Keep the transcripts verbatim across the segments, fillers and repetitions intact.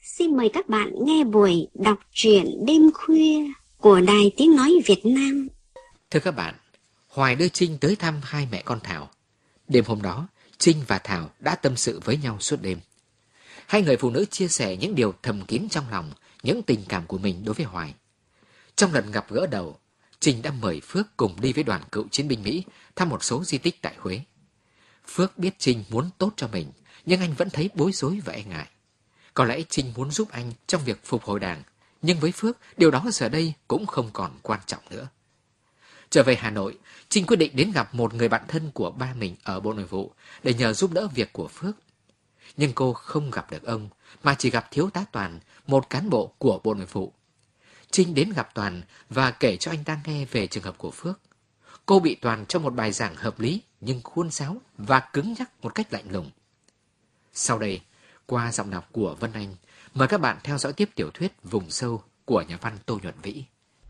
Xin mời các bạn nghe buổi đọc truyện đêm khuya của Đài Tiếng Nói Việt Nam. Thưa các bạn, Hoài đưa Trinh tới thăm hai mẹ con Thảo. Đêm hôm đó, Trinh và Thảo đã tâm sự với nhau suốt đêm. Hai người phụ nữ chia sẻ những điều thầm kín trong lòng, những tình cảm của mình đối với Hoài. Trong lần gặp gỡ đầu, Trinh đã mời Phước cùng đi với đoàn cựu chiến binh Mỹ thăm một số di tích tại Huế. Phước biết Trinh muốn tốt cho mình, nhưng anh vẫn thấy bối rối và e ngại. Có lẽ Trinh muốn giúp anh trong việc phục hồi đảng, nhưng với Phước, điều đó giờ đây cũng không còn quan trọng nữa. Trở về Hà Nội, Trinh quyết định đến gặp một người bạn thân của ba mình ở Bộ Nội vụ để nhờ giúp đỡ việc của Phước. Nhưng cô không gặp được ông, mà chỉ gặp thiếu tá Toàn, một cán bộ của Bộ Nội vụ. Trinh đến gặp Toàn và kể cho anh ta nghe về trường hợp của Phước. Cô bị Toàn cho một bài giảng hợp lý nhưng khuôn sáo và cứng nhắc một cách lạnh lùng. Sau đây, qua giọng đọc của Vân Anh, mời các bạn theo dõi tiếp tiểu thuyết Vùng Sâu của nhà văn Tô Nhuận Vĩ.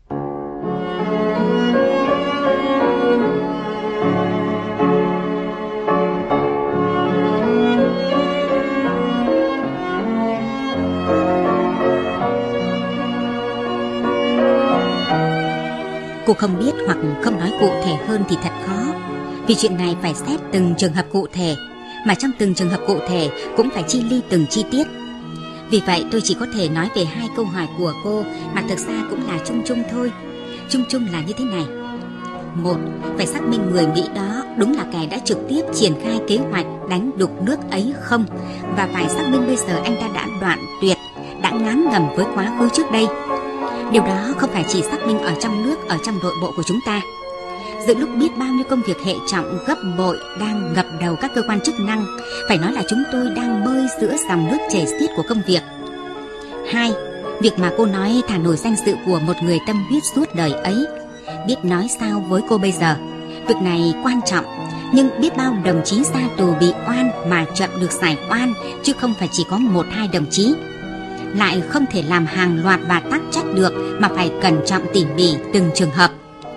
Cô không biết hoặc không nói cụ thể hơn thì thật khó, vì chuyện này phải xét từng trường hợp cụ thể, mà trong từng trường hợp cụ thể cũng phải chi ly từng chi tiết. Vì vậy tôi chỉ có thể nói về hai câu hỏi của cô mà thực ra cũng là chung chung thôi. Chung chung là như thế này. Một, phải xác minh người Mỹ đó đúng là kẻ đã trực tiếp triển khai kế hoạch đánh đục nước ấy không, và phải xác minh bây giờ anh ta đã đoạn tuyệt, đã ngán ngẩm với quá khứ trước đây. Điều đó không phải chỉ xác minh ở trong nước, ở trong nội bộ của chúng ta. Giữa lúc biết bao nhiêu công việc hệ trọng gấp bội đang ngập đầu các cơ quan chức năng, phải nói là chúng tôi đang bơi giữa dòng nước chảy xiết của công việc. Hai, việc mà cô nói thả nổi danh dự của một người tâm huyết suốt đời ấy, biết nói sao với cô bây giờ. Việc này quan trọng, nhưng biết bao đồng chí ra tù bị oan mà chậm được giải oan, chứ không phải chỉ có một hai đồng chí. Lại không thể làm hàng loạt và tắc trách được, mà phải cẩn trọng tỉ mỉ từng trường hợp.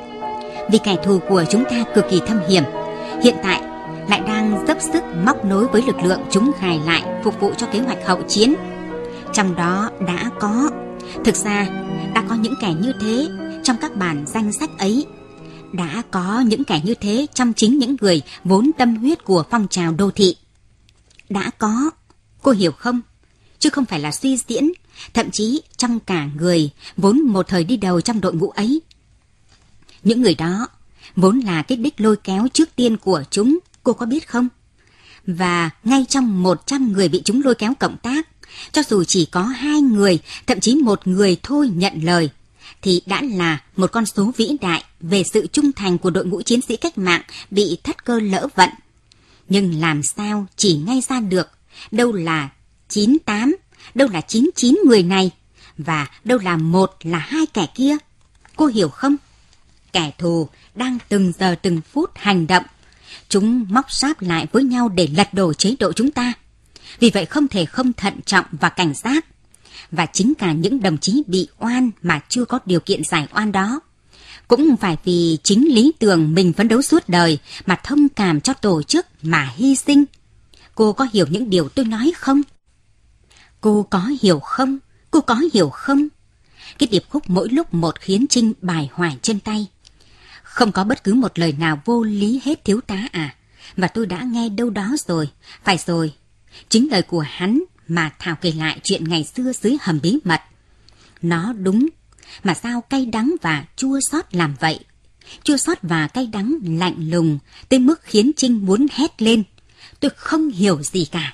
Vì kẻ thù của chúng ta cực kỳ thâm hiểm, hiện tại lại đang dốc sức móc nối với lực lượng chúng gài lại phục vụ cho kế hoạch hậu chiến. Trong đó đã có, thực ra đã có những kẻ như thế trong các bản danh sách ấy. Đã có những kẻ như thế trong chính những người vốn tâm huyết của phong trào đô thị. Đã có, cô hiểu không? Chứ không phải là suy diễn, thậm chí trong cả người vốn một thời đi đầu trong đội ngũ ấy. Những người đó vốn là cái đích lôi kéo trước tiên của chúng, cô có biết không? Và ngay trong một trăm người bị chúng lôi kéo cộng tác, cho dù chỉ có hai người, thậm chí một người thôi nhận lời, thì đã là một con số vĩ đại về sự trung thành của đội ngũ chiến sĩ cách mạng bị thất cơ lỡ vận. Nhưng làm sao chỉ ngay ra được đâu là chín tám, đâu là chín chín người này, và đâu là một là hai kẻ kia. Cô hiểu không? Kẻ thù đang từng giờ từng phút hành động. Chúng móc sáp lại với nhau để lật đổ chế độ chúng ta. Vì vậy không thể không thận trọng và cảnh giác. Và chính cả những đồng chí bị oan mà chưa có điều kiện giải oan đó, cũng phải vì chính lý tưởng mình phấn đấu suốt đời mà thông cảm cho tổ chức mà hy sinh. Cô có hiểu những điều tôi nói không? Cô có hiểu không? Cô có hiểu không? Cái điệp khúc mỗi lúc một khiến Trinh bài hoài trên tay. Không có bất cứ một lời nào vô lý hết thiếu tá à. Và tôi đã nghe đâu đó rồi. Phải rồi. Chính lời của hắn mà Thảo kể lại chuyện ngày xưa dưới hầm bí mật. Nó đúng. Mà sao cay đắng và chua xót làm vậy? Chua xót và cay đắng lạnh lùng tới mức khiến Trinh muốn hét lên. Tôi không hiểu gì cả.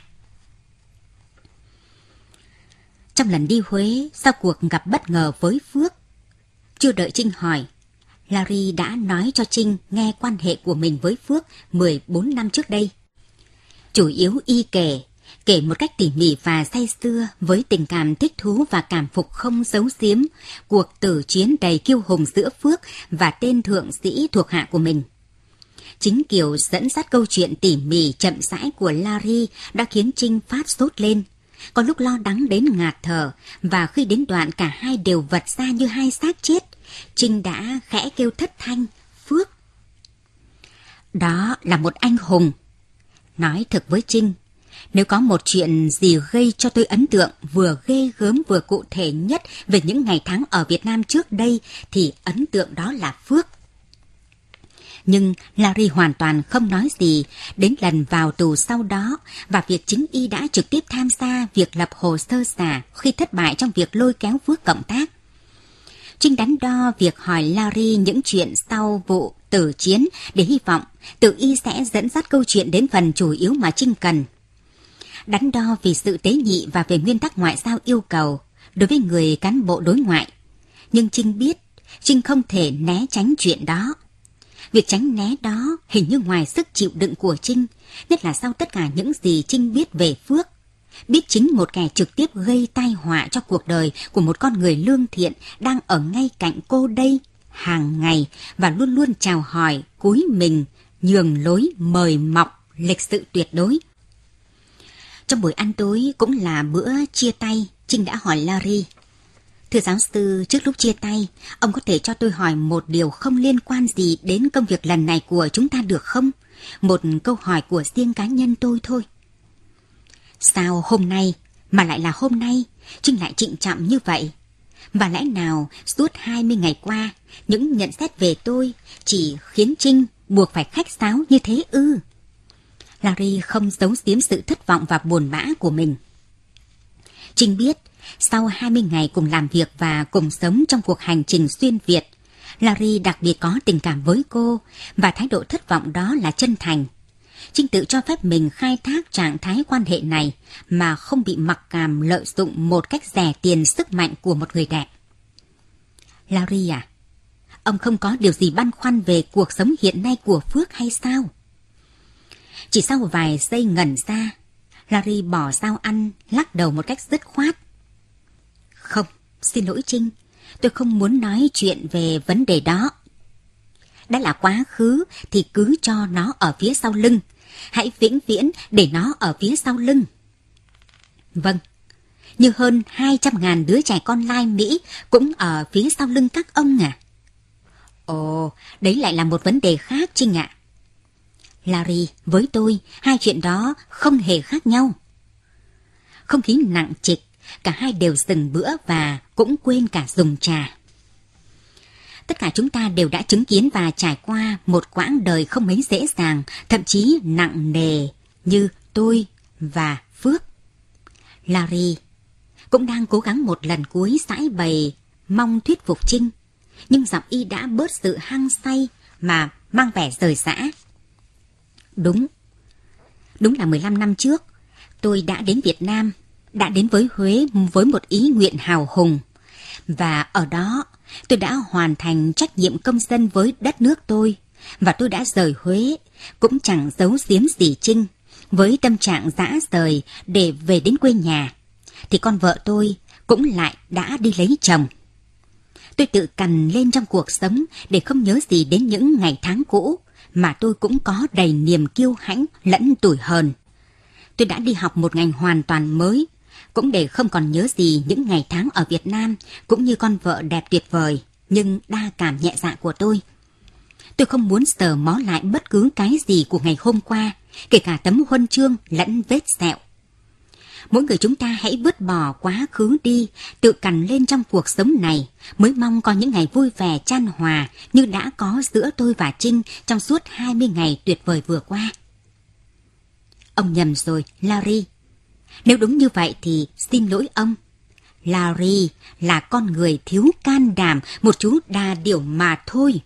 Trong lần đi Huế, sau cuộc gặp bất ngờ với Phước, chưa đợi Trinh hỏi, Larry đã nói cho Trinh nghe quan hệ của mình với Phước mười bốn năm trước đây. Chủ yếu y kể, kể một cách tỉ mỉ và say sưa với tình cảm thích thú và cảm phục không giấu giếm cuộc tử chiến đầy kiêu hùng giữa Phước và tên thượng sĩ thuộc hạ của mình. Chính kiểu dẫn dắt câu chuyện tỉ mỉ chậm rãi của Larry đã khiến Trinh phát sốt lên. Có lúc lo đắng đến ngạt thở, và khi đến đoạn cả hai đều vật ra như hai xác chết, Trinh đã khẽ kêu thất thanh, Phước. Đó là một anh hùng. Nói thật với Trinh, Nếu có một chuyện gì gây cho tôi ấn tượng vừa ghê gớm vừa cụ thể nhất về những ngày tháng ở Việt Nam trước đây thì ấn tượng đó là Phước. Nhưng Larry hoàn toàn không nói gì đến lần vào tù sau đó và việc chính y đã trực tiếp tham gia việc lập hồ sơ giả khi thất bại trong việc lôi kéo Phước cộng tác. Trinh đắn đo việc hỏi Larry những chuyện sau vụ tử chiến để hy vọng tự y sẽ dẫn dắt câu chuyện đến phần chủ yếu mà Trinh cần. Đắn đo vì sự tế nhị và về nguyên tắc ngoại giao yêu cầu đối với người cán bộ đối ngoại. Nhưng Trinh biết Trinh không thể né tránh chuyện đó. Việc tránh né đó hình như ngoài sức chịu đựng của Trinh, nhất là sau tất cả những gì Trinh biết về Phước. Biết chính một kẻ trực tiếp gây tai họa cho cuộc đời của một con người lương thiện đang ở ngay cạnh cô đây, hàng ngày và luôn luôn chào hỏi, cúi mình, nhường lối, mời mọc, lịch sự tuyệt đối. Trong buổi ăn tối cũng là bữa chia tay, Trinh đã hỏi Larry: Thưa giáo sư, trước lúc chia tay, ông có thể cho tôi hỏi một điều không liên quan gì đến công việc lần này của chúng ta được không? Một câu hỏi của riêng cá nhân tôi thôi. Sao hôm nay, mà lại là hôm nay, Trinh lại trịnh trọng như vậy? Và lẽ nào suốt hai mươi ngày qua, những nhận xét về tôi chỉ khiến Trinh buộc phải khách sáo như thế ư? Larry không giấu giếm sự thất vọng và buồn bã của mình. Trinh biết, sau hai mươi ngày cùng làm việc và cùng sống trong cuộc hành trình xuyên Việt, Larry đặc biệt có tình cảm với cô và thái độ thất vọng đó là chân thành. Trinh tự cho phép mình khai thác trạng thái quan hệ này mà không bị mặc cảm lợi dụng một cách rẻ tiền sức mạnh của một người đẹp. Larry à, ông không có điều gì băn khoăn về cuộc sống hiện nay của Phước hay sao? Chỉ sau vài giây ngẩn ra, Larry bỏ dao ăn, lắc đầu một cách dứt khoát. Không, xin lỗi Trinh, tôi không muốn nói chuyện về vấn đề đó. Đã là quá khứ thì cứ cho nó ở phía sau lưng. Hãy vĩnh viễn để nó ở phía sau lưng. Vâng, như hơn hai trăm ngàn đứa trẻ con lai Mỹ cũng ở phía sau lưng các ông à? Ồ, đấy lại là một vấn đề khác Trinh ạ. Larry, với tôi, hai chuyện đó không hề khác nhau. Không khí nặng trịch, cả hai đều dừng bữa và cũng quên cả dùng trà. Tất cả chúng ta đều đã chứng kiến và trải qua một quãng đời không mấy dễ dàng, thậm chí nặng nề như tôi và Phước. Larry cũng đang cố gắng một lần cuối giãi bày mong thuyết phục Trinh, nhưng giọng y đã bớt sự hăng say mà mang vẻ rời rã. Đúng, đúng là mười lăm năm trước, tôi đã đến Việt Nam, đã đến với Huế với một ý nguyện hào hùng. Và ở đó, tôi đã hoàn thành trách nhiệm công dân với đất nước tôi, và tôi đã rời Huế, cũng chẳng giấu giếm gì Trinh, với tâm trạng dã rời để về đến quê nhà, thì con vợ tôi cũng lại đã đi lấy chồng. Tôi tự cằn lên trong cuộc sống để không nhớ gì đến những ngày tháng cũ, mà tôi cũng có đầy niềm kiêu hãnh lẫn tủi hờn. Tôi đã đi học một ngành hoàn toàn mới, cũng để không còn nhớ gì những ngày tháng ở Việt Nam, cũng như con vợ đẹp tuyệt vời, nhưng đa cảm nhẹ dạ của tôi. Tôi không muốn sờ mó lại bất cứ cái gì của ngày hôm qua, kể cả tấm huân chương lẫn vết sẹo. Mỗi người chúng ta hãy vứt bỏ quá khứ đi, tự cằn lên trong cuộc sống này, mới mong có những ngày vui vẻ chan hòa như đã có giữa tôi và Trinh trong suốt hai mươi ngày tuyệt vời vừa qua. Ông nhầm rồi, Larry. Nếu đúng như vậy thì xin lỗi ông. Larry là con người thiếu can đảm, một chú đà điểu mà thôi.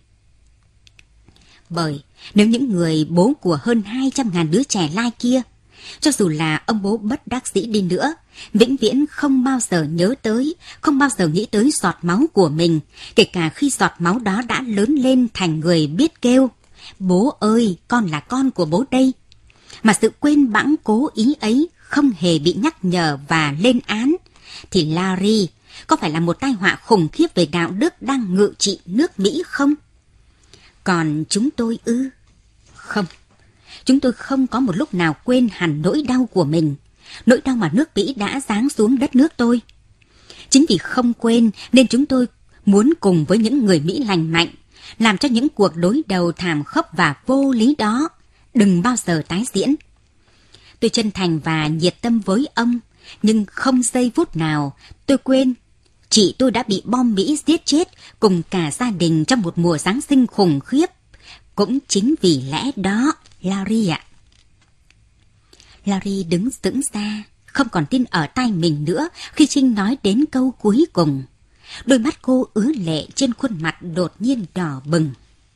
Bởi nếu những người bố của hơn hai trăm ngàn đứa trẻ lai kia, cho dù là ông bố bất đắc dĩ đi nữa, vĩnh viễn không bao giờ nhớ tới, không bao giờ nghĩ tới giọt máu của mình, kể cả khi giọt máu đó đã lớn lên thành người biết kêu, bố ơi, con là con của bố đây. Mà sự quên bẵng cố ý ấy không hề bị nhắc nhở và lên án, thì Larry có phải là một tai họa khủng khiếp về đạo đức đang ngự trị nước Mỹ không? Còn chúng tôi ư? Không. Chúng tôi không có một lúc nào quên hẳn nỗi đau của mình, nỗi đau mà nước Mỹ đã giáng xuống đất nước tôi. Chính vì không quên nên chúng tôi muốn cùng với những người Mỹ lành mạnh, làm cho những cuộc đối đầu thảm khốc và vô lý đó đừng bao giờ tái diễn. Tôi chân thành và nhiệt tâm với ông, nhưng không giây phút nào tôi quên chị tôi đã bị bom Mỹ giết chết cùng cả gia đình trong một mùa Giáng sinh khủng khiếp. Cũng chính vì lẽ đó, Larry ạ. Larry đứng sững ra, không còn tin ở tai mình nữa khi Trinh nói đến câu cuối cùng. Đôi mắt cô ứa lệ, trên khuôn mặt đột nhiên đỏ bừng.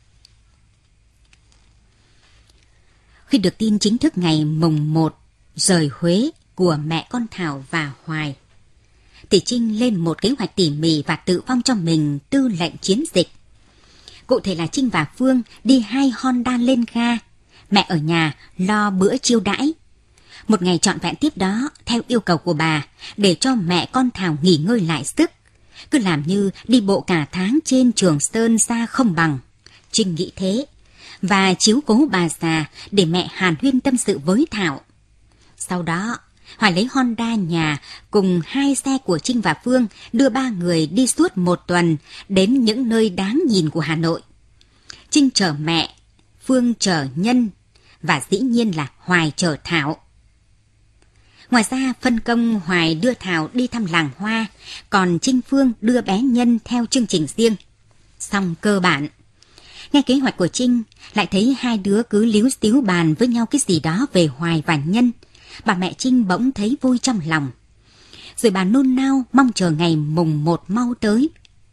Khi được tin chính thức ngày mùng một rời Huế của mẹ con Thảo và Hoài, thì Trinh lên một kế hoạch tỉ mỉ và tự phong cho mình tư lệnh chiến dịch. Cụ thể là Trinh và Phương đi hai Honda lên ga, mẹ ở nhà lo bữa chiêu đãi. Một ngày trọn vẹn tiếp đó, theo yêu cầu của bà, để cho mẹ con Thảo nghỉ ngơi lại sức. Cứ làm như đi bộ cả tháng trên Trường Sơn xa không bằng. Trinh nghĩ thế, và chiếu cố bà già để mẹ hàn huyên tâm sự với Thảo. Sau đó, Hoài lấy Honda nhà cùng hai xe của Trinh và Phương đưa ba người đi suốt một tuần đến những nơi đáng nhìn của Hà Nội. Trinh chở mẹ, Phương chở Nhân, và dĩ nhiên là Hoài chở Thảo. Ngoài ra, phân công Hoài đưa Thảo đi thăm làng hoa, còn Trinh Phương đưa bé Nhân theo chương trình riêng. Xong cơ bản. Nghe kế hoạch của Trinh, lại thấy hai đứa cứ líu xíu bàn với nhau cái gì đó về Hoài và Nhân. Bà mẹ Trinh bỗng thấy vui trong lòng. Rồi bà nôn nao mong chờ ngày mùng một mau tới.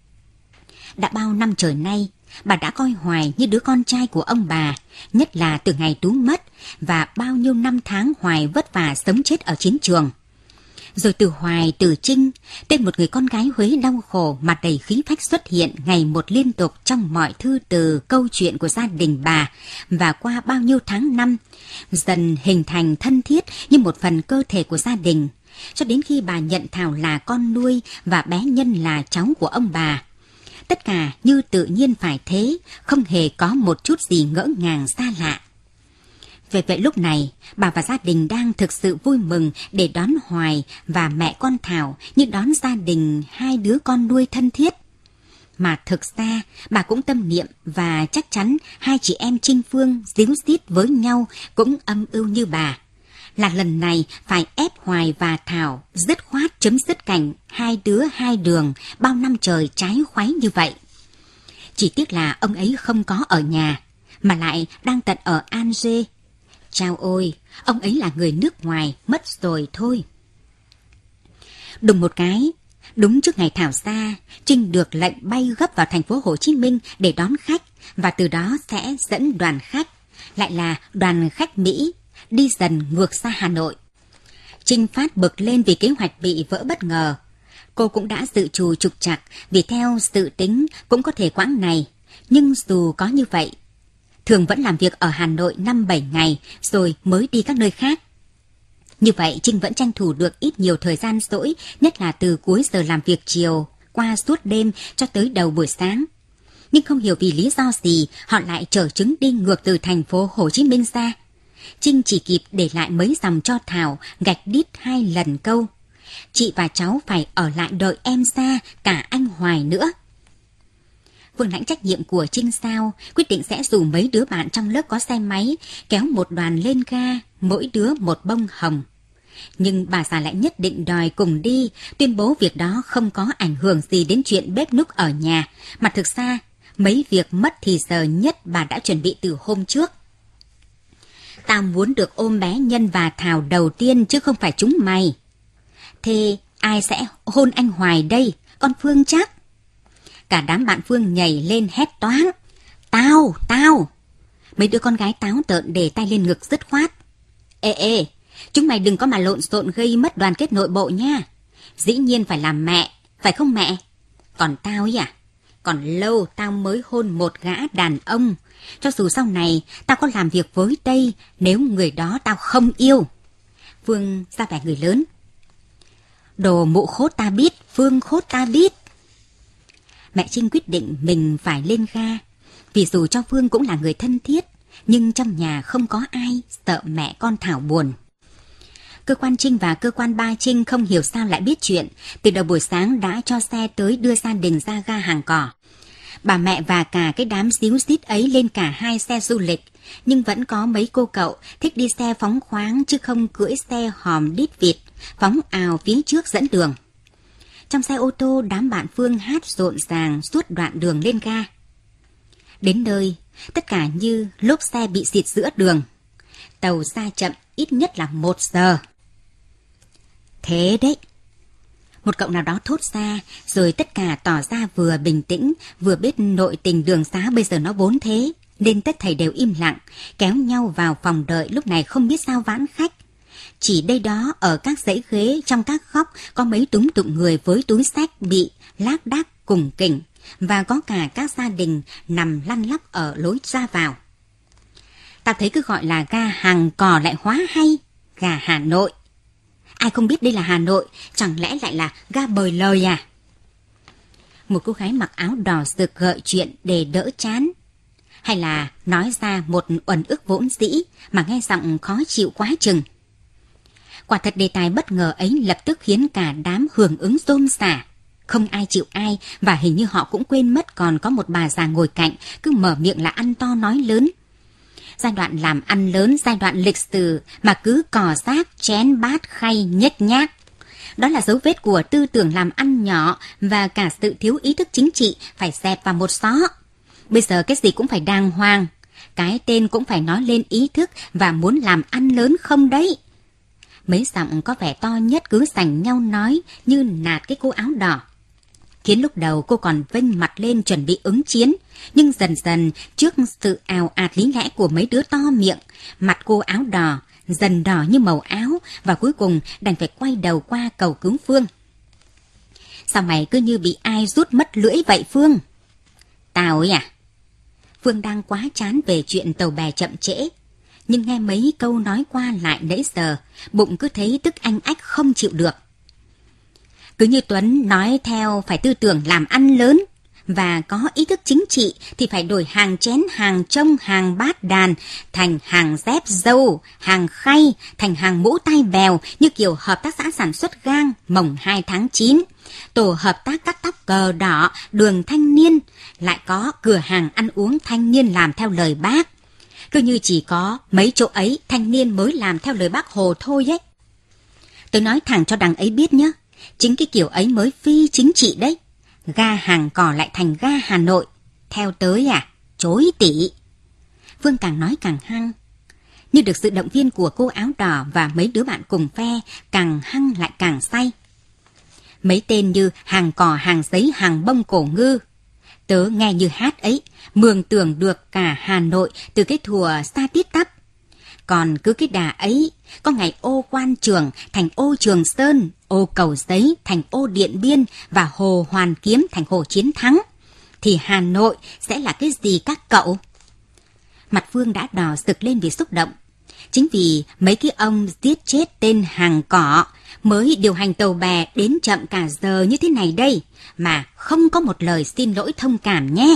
Đã bao năm trời nay, bà đã coi Hoài như đứa con trai của ông bà, nhất là từ ngày Tú mất và bao nhiêu năm tháng Hoài vất vả sống chết ở chiến trường. Rồi từ Hoài, từ Trinh, tên một người con gái Huế đau khổ mà đầy khí phách xuất hiện ngày một liên tục trong mọi thư từ câu chuyện của gia đình bà, và qua bao nhiêu tháng năm, dần hình thành thân thiết như một phần cơ thể của gia đình, cho đến khi bà nhận Thảo là con nuôi và bé Nhân là cháu của ông bà. Tất cả như tự nhiên phải thế, không hề có một chút gì ngỡ ngàng xa lạ. Về vậy lúc này, bà và gia đình đang thực sự vui mừng để đón Hoài và mẹ con Thảo như đón gia đình hai đứa con nuôi thân thiết. Mà thực ra, bà cũng tâm niệm và chắc chắn hai chị em Trinh Phương díu dít với nhau cũng âm ưu như bà. Là lần này phải ép Hoài và Thảo dứt khoát chấm dứt cảnh hai đứa hai đường bao năm trời trái khoái như vậy. Chỉ tiếc là ông ấy không có ở nhà, mà lại đang tận ở Alger. Chao ôi, ông ấy là người nước ngoài, mất rồi thôi. Đùng một cái, đúng trước ngày Thảo ra, Trinh được lệnh bay gấp vào thành phố Hồ Chí Minh để đón khách, và từ đó sẽ dẫn đoàn khách, lại là đoàn khách Mỹ, đi dần ngược xa Hà Nội. Trinh phát bực lên vì kế hoạch bị vỡ bất ngờ. Cô cũng đã dự trù trục trặc, vì theo dự tính cũng có thể quãng này. Nhưng dù có như vậy, thường vẫn làm việc ở Hà Nội năm bảy ngày rồi mới đi các nơi khác. Như vậy Trinh vẫn tranh thủ được ít nhiều thời gian rỗi, nhất là từ cuối giờ làm việc chiều qua suốt đêm cho tới đầu buổi sáng. Nhưng không hiểu vì lý do gì họ lại chở trứng đi ngược từ thành phố Hồ Chí Minh ra. Trinh chỉ kịp để lại mấy dòng cho Thảo gạch đít hai lần câu: chị và cháu phải ở lại đợi em ra, cả anh Hoài nữa. Vương lãnh trách nhiệm của Trinh sao, quyết định sẽ rủ mấy đứa bạn trong lớp có xe máy kéo một đoàn lên ga, mỗi đứa một bông hồng. Nhưng bà già lại nhất định đòi cùng đi, tuyên bố việc đó không có ảnh hưởng gì đến chuyện bếp núc ở nhà, mà thực ra mấy việc mất thì giờ nhất bà đã chuẩn bị từ hôm trước. Tao muốn được ôm bé Nhân và Thảo đầu tiên chứ không phải chúng mày. Thế ai sẽ hôn anh Hoài đây, con Phương chắc? Cả đám bạn Phương nhảy lên hét toáng: Tao, tao! Mấy đứa con gái táo tợn để tay lên ngực dứt khoát. Ê ê, chúng mày đừng có mà lộn xộn gây mất đoàn kết nội bộ nha. Dĩ nhiên phải làm mẹ, phải không mẹ? Còn tao ấy à? Còn lâu tao mới hôn một gã đàn ông, cho dù sau này tao có làm việc với đây, nếu người đó tao không yêu. Phương ra vẻ người lớn. Đồ mụ khốt ta biết, Phương khốt ta biết. Mẹ Trinh quyết định mình phải lên ga, vì dù cho Phương cũng là người thân thiết, nhưng trong nhà không có ai, sợ mẹ con Thảo buồn. Cơ quan Trinh và cơ quan ba Trinh không hiểu sao lại biết chuyện, từ đầu buổi sáng đã cho xe tới đưa gia đình ra ga Hàng Cỏ. Bà mẹ và cả cái đám díu dít ấy lên cả hai xe du lịch, Nhưng vẫn có mấy cô cậu thích đi xe phóng khoáng chứ không cưỡi xe hòm đít vịt, phóng ào phía trước dẫn đường. Trong xe ô tô, đám bạn Phương hát rộn ràng suốt đoạn đường lên ga. Đến nơi, tất cả như lốp xe bị xịt giữa đường. Tàu ra chậm ít nhất là một giờ. Thế đấy. Một cậu nào đó thốt ra, rồi tất cả tỏ ra vừa bình tĩnh, vừa biết nội tình đường xá bây giờ nó vốn thế. Nên tất thầy đều im lặng, kéo nhau vào phòng đợi, lúc này không biết sao vãn khách. Chỉ đây đó ở các dãy ghế trong các góc có mấy túm tụm người với túi xách bị lác đác cùng kỉnh, và có cả các gia đình nằm lăn lóc ở lối ra vào. Ta thấy cứ gọi là ga Hàng Cò lại hóa hay, ga Hà Nội. Ai không biết đây là Hà Nội, chẳng lẽ lại là ga Bời Lời à? Một cô gái mặc áo đỏ rực gợi chuyện để đỡ chán, hay là nói ra một uẩn ức vốn dĩ mà nghe giọng khó chịu quá chừng. Quả thật đề tài bất ngờ ấy lập tức khiến cả đám hưởng ứng rôm rả. Không ai chịu ai, và hình như họ cũng quên mất còn có một bà già ngồi cạnh, cứ mở miệng là ăn to nói lớn. Giai đoạn làm ăn lớn, giai đoạn lịch sử mà cứ cò rác, chén bát, khay, nhếch nhác. Đó là dấu vết của tư tưởng làm ăn nhỏ và cả sự thiếu ý thức chính trị phải dẹp vào một xó. Bây giờ cái gì cũng phải đàng hoàng, cái tên cũng phải nói lên ý thức và muốn làm ăn lớn không đấy. Mấy giọng có vẻ to nhất cứ giành nhau nói như nạt cái cô áo đỏ. Khiến lúc đầu cô còn vênh mặt lên chuẩn bị ứng chiến, nhưng dần dần trước sự ào ạt lý lẽ của mấy đứa to miệng, mặt cô áo đỏ dần đỏ như màu áo, và cuối cùng đành phải quay đầu qua cầu cứu Phương. Sao mày cứ như bị ai rút mất lưỡi vậy Phương? Tao ấy à? Phương đang quá chán về chuyện tàu bè chậm trễ, nhưng nghe mấy câu nói qua lại nãy giờ, bụng cứ thấy tức anh ách không chịu được. Cứ như Tuấn nói theo phải tư tưởng làm ăn lớn và có ý thức chính trị thì phải đổi hàng chén, hàng trông, hàng bát đàn thành hàng dép dâu, hàng khay thành hàng mũ tai bèo, như kiểu hợp tác xã sản xuất gang mồng hai tháng chín, tổ hợp tác cắt tóc cờ đỏ, đường thanh niên, lại có cửa hàng ăn uống thanh niên làm theo lời bác. Cứ như chỉ có mấy chỗ ấy thanh niên mới làm theo lời bác Hồ thôi ấy. Tôi nói thẳng cho đằng ấy biết nhé, chính cái kiểu ấy mới phi chính trị đấy. Ga Hàng Cò lại thành ga Hà Nội. Theo tới à? Chối tỉ. Phương càng nói càng hăng. Như được sự động viên của cô áo đỏ và mấy đứa bạn cùng phe, càng hăng lại càng say. Mấy tên như hàng cò, hàng giấy, hàng bông cổ ngư. Tớ nghe như hát ấy, mường tưởng được cả Hà Nội từ cái thùa xa tít tắp. Còn cứ cái đà ấy, có ngày ô Quan Trường thành ô Trường Sơn, ô Cầu Giấy thành ô Điện Biên và hồ Hoàn Kiếm thành hồ Chiến Thắng, thì Hà Nội sẽ là cái gì các cậu? Mặt Phương đã đỏ rực lên vì xúc động. Chính vì mấy cái ông giết chết tên Hàng Cỏ mới điều hành tàu bè đến chậm cả giờ như thế này đây, mà không có một lời xin lỗi thông cảm nhé.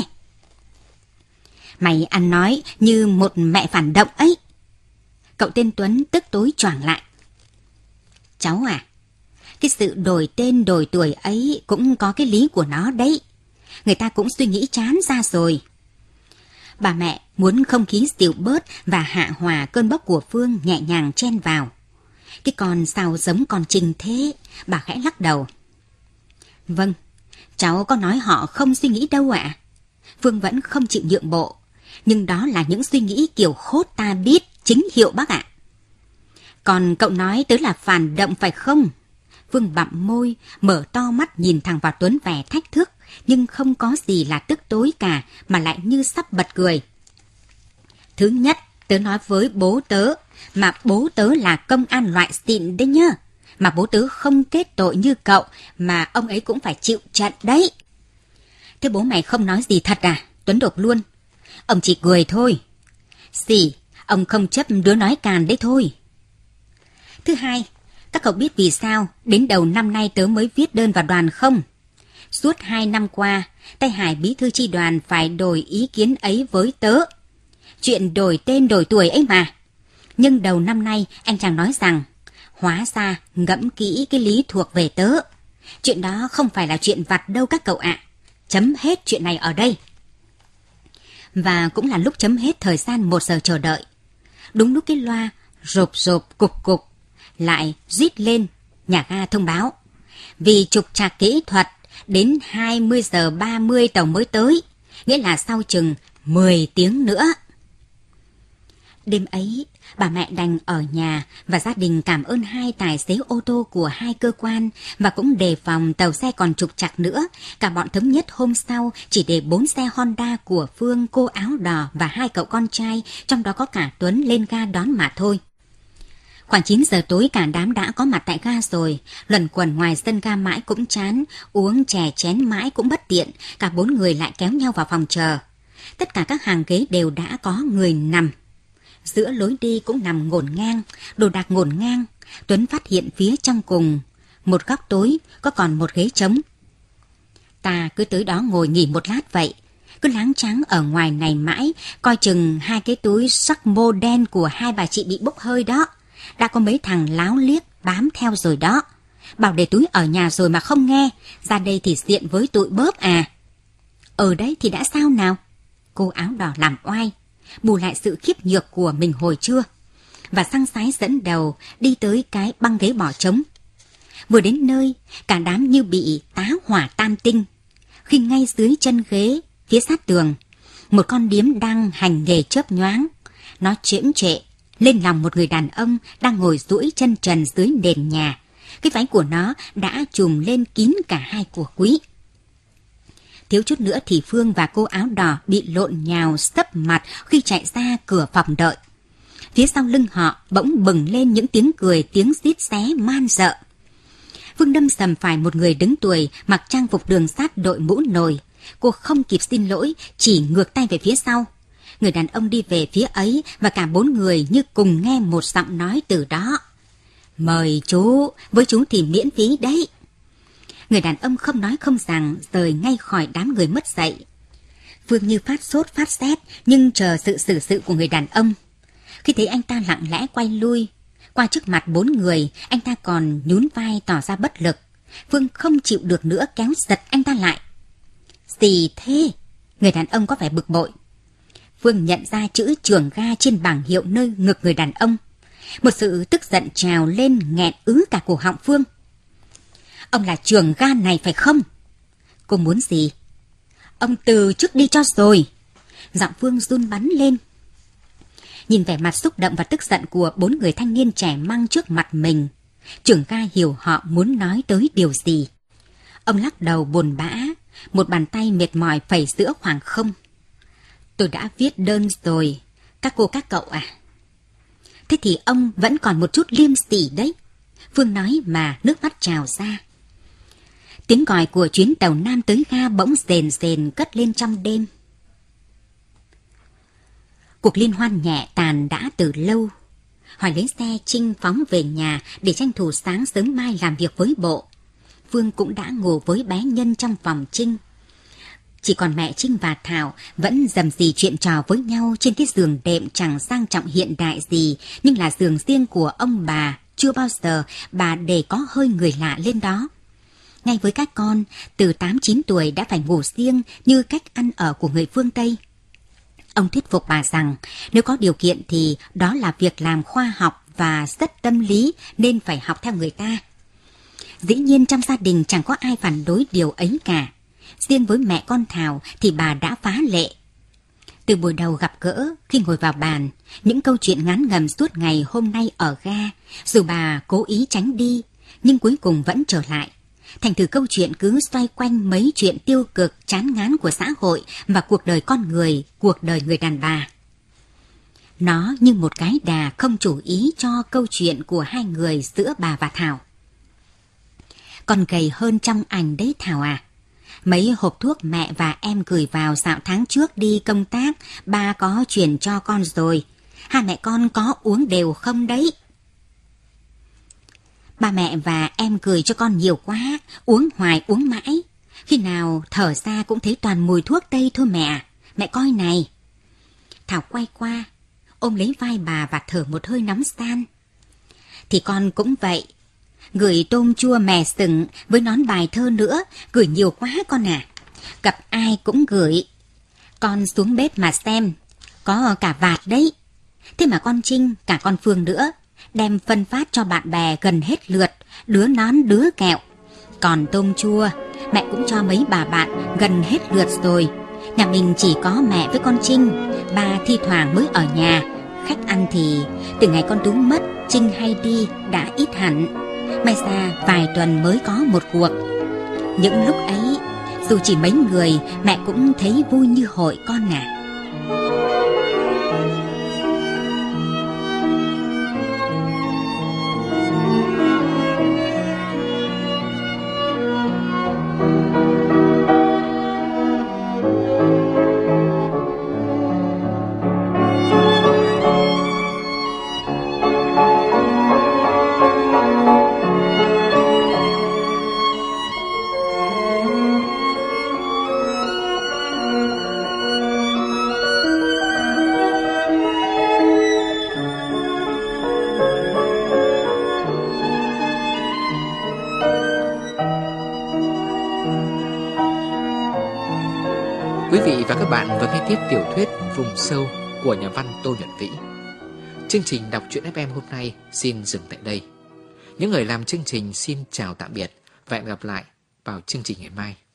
Mày ăn nói như một mẹ phản động ấy. Cậu tên Tuấn tức tối choàng lại. Cháu à, cái sự đổi tên đổi tuổi ấy cũng có cái lý của nó đấy. Người ta cũng suy nghĩ chán ra rồi. Bà mẹ muốn không khí dịu bớt và hạ hòa cơn bốc của Phương, nhẹ nhàng chen vào. Cái con sao giống con Trình thế? Bà khẽ lắc đầu. Vâng, cháu có nói họ không suy nghĩ đâu ạ. À? Phương vẫn không chịu nhượng bộ. Nhưng đó là những suy nghĩ kiểu khốt ta biết, chính hiệu bác ạ. À. Còn cậu nói tớ là phản động phải không? Phương bặm môi, mở to mắt nhìn thẳng vào Tuấn vẻ thách thức, nhưng không có gì là tức tối cả, mà lại như sắp bật cười. Thứ nhất, tớ nói với bố tớ, mà bố tớ là công an loại xịn đấy nhá. Mà bố tớ không kết tội như cậu, mà ông ấy cũng phải chịu trận đấy. Thế bố mày không nói gì thật à? Tuấn đột luôn. Ông chỉ cười thôi. Xì, ông không chấp đứa nói càn đấy thôi. Thứ hai, các cậu biết vì sao đến đầu năm nay tớ mới viết đơn vào đoàn không? Suốt hai năm qua, tay Hải bí thư chi đoàn phải đổi ý kiến ấy với tớ. Chuyện đổi tên đổi tuổi ấy mà. Nhưng đầu năm nay anh chàng nói rằng, hóa ra ngẫm kỹ cái lý thuộc về tớ. Chuyện đó không phải là chuyện vặt đâu các cậu ạ. À. Chấm hết chuyện này ở đây. và cũng là lúc chấm hết thời gian một giờ chờ đợi. Đúng lúc cái loa rộp rộp cục cục lại rít lên, nhà ga thông báo vì trục trặc kỹ thuật đến hai mươi giờ ba mươi tàu mới tới, nghĩa là sau chừng mười tiếng nữa. Đêm ấy, bà mẹ đành ở nhà và gia đình cảm ơn hai tài xế ô tô của hai cơ quan và cũng đề phòng tàu xe còn trục trặc nữa. Cả bọn thống nhất hôm sau chỉ để bốn xe Honda của Phương, cô áo đỏ và hai cậu con trai, trong đó có cả Tuấn lên ga đón mà thôi. Khoảng chín giờ tối cả đám đã có mặt tại ga rồi, luẩn quẩn ngoài sân ga mãi cũng chán, uống chè chén mãi cũng bất tiện, cả bốn người lại kéo nhau vào phòng chờ. Tất cả các hàng ghế đều đã có người nằm. Giữa lối đi cũng nằm ngổn ngang, đồ đạc ngổn ngang. Tuấn phát hiện phía trong cùng, một góc tối có còn một ghế trống. Ta cứ tới đó ngồi nghỉ một lát vậy, cứ láng tráng ở ngoài này mãi, coi chừng hai cái túi sắc mô đen của hai bà chị bị bốc hơi đó. Đã có mấy thằng láo liếc bám theo rồi đó. Bảo để túi ở nhà rồi mà không nghe, ra đây thì diện với tụi bớp à. Ở đấy thì đã sao nào? Cô áo đỏ làm oai, bù lại sự khiếp nhược của mình hồi trưa, và săng sái dẫn đầu đi tới cái băng ghế bỏ trống. Vừa đến nơi, cả đám như bị tá hỏa tam tinh, khi ngay dưới chân ghế, phía sát tường, một con điếm đang hành nghề chớp nhoáng. Nó chễm chệ lên lòng một người đàn ông đang ngồi duỗi chân trần dưới nền nhà. Cái váy của nó đã trùm lên kín cả hai của quý. Thiếu chút nữa thì Phương và cô áo đỏ bị lộn nhào sấp mặt khi chạy ra cửa phòng đợi. Phía sau lưng họ bỗng bừng lên những tiếng cười, tiếng rít xé man rợ. Phương đâm sầm phải một người đứng tuổi mặc trang phục đường sắt đội mũ nồi. Cô không kịp xin lỗi, chỉ ngược tay về phía sau. Người đàn ông đi về phía ấy và cả bốn người như cùng nghe một giọng nói từ đó. Mời chú, với chú thì miễn phí đấy. Người đàn ông không nói không rằng rời ngay khỏi đám người mất dạy. Phương như phát sốt phát rét nhưng chờ sự xử sự của người đàn ông. Khi thấy anh ta lặng lẽ quay lui qua trước mặt bốn người, anh ta còn nhún vai tỏ ra bất lực. Phương không chịu được nữa kéo giật anh ta lại. Gì thế? Người đàn ông có vẻ bực bội. Phương nhận ra chữ trường ga trên bảng hiệu nơi ngực người đàn ông. Một sự tức giận trào lên nghẹn ứ cả cổ họng Phương. Ông là trường ga này phải không? Cô muốn gì? Ông từ chức đi cho rồi. Giọng Phương run bắn lên. Nhìn vẻ mặt xúc động và tức giận của bốn người thanh niên trẻ măng trước mặt mình, trưởng ga hiểu họ muốn nói tới điều gì. Ông lắc đầu buồn bã, một bàn tay mệt mỏi phẩy giữa khoảng không. Tôi đã viết đơn rồi, các cô các cậu à. Thế thì ông vẫn còn một chút liêm sỉ đấy. Phương nói mà nước mắt trào ra. Tiếng còi của chuyến tàu Nam tới ga bỗng rền rền cất lên trong đêm. Cuộc liên hoan nhẹ tàn đã từ lâu. Hoài lấy xe Trinh phóng về nhà để tranh thủ sáng sớm mai làm việc với bộ. Phương cũng đã ngủ với bé Nhân trong phòng Trinh. Chỉ còn mẹ Trinh và Thảo vẫn rầm rì chuyện trò với nhau trên cái giường đệm chẳng sang trọng hiện đại gì, nhưng là giường riêng của ông bà, chưa bao giờ bà để có hơi người lạ lên đó. Ngay với các con, từ tám chín tuổi đã phải ngủ riêng như cách ăn ở của người phương Tây. Ông thuyết phục bà rằng nếu có điều kiện thì đó là việc làm khoa học và rất tâm lý nên phải học theo người ta. Dĩ nhiên trong gia đình chẳng có ai phản đối điều ấy cả. Riêng với mẹ con Thảo thì bà đã phá lệ. Từ buổi đầu gặp gỡ, khi ngồi vào bàn, những câu chuyện ngắn ngầm suốt ngày hôm nay ở ga, dù bà cố ý tránh đi, nhưng cuối cùng vẫn trở lại. Thành thử câu chuyện cứ xoay quanh mấy chuyện tiêu cực, chán ngán của xã hội và cuộc đời con người, cuộc đời người đàn bà. Nó như một cái đà không chủ ý cho câu chuyện của hai người giữa bà và Thảo. Con gầy hơn trong ảnh đấy Thảo à. Mấy hộp thuốc mẹ và em gửi vào dạo tháng trước đi công tác, ba có chuyển cho con rồi. Hai mẹ con có uống đều không đấy? Ba mẹ và em gửi cho con nhiều quá, uống hoài uống mãi. Khi nào thở ra cũng thấy toàn mùi thuốc tây thôi mẹ. Mẹ coi này. Thảo quay qua, ôm lấy vai bà và thở một hơi nóng san. Thì con cũng vậy. Gửi tôm chua mè sừng với nón bài thơ nữa, gửi nhiều quá con à. Gặp ai cũng gửi. Con xuống bếp mà xem, có cả vạt đấy. Thế mà con Trinh, cả con Phương nữa, đem phân phát cho bạn bè gần hết lượt, đứa nón đứa kẹo. Còn tôm chua, mẹ cũng cho mấy bà bạn gần hết lượt rồi. Nhà mình chỉ có mẹ với con Trinh, ba thi thoảng mới ở nhà. Khách ăn thì từ ngày con Tú mất, Trinh hay đi đã ít hẳn. May ra vài tuần mới có một cuộc. Những lúc ấy, dù chỉ mấy người, mẹ cũng thấy vui như hội con à. Quý vị và các bạn vừa nghe tiếp tiểu thuyết Vùng Sâu của nhà văn Tô Nhuận Vĩ. Chương trình đọc truyện ép em hôm nay xin dừng tại đây. Những người làm chương trình xin chào tạm biệt và hẹn gặp lại vào chương trình ngày mai.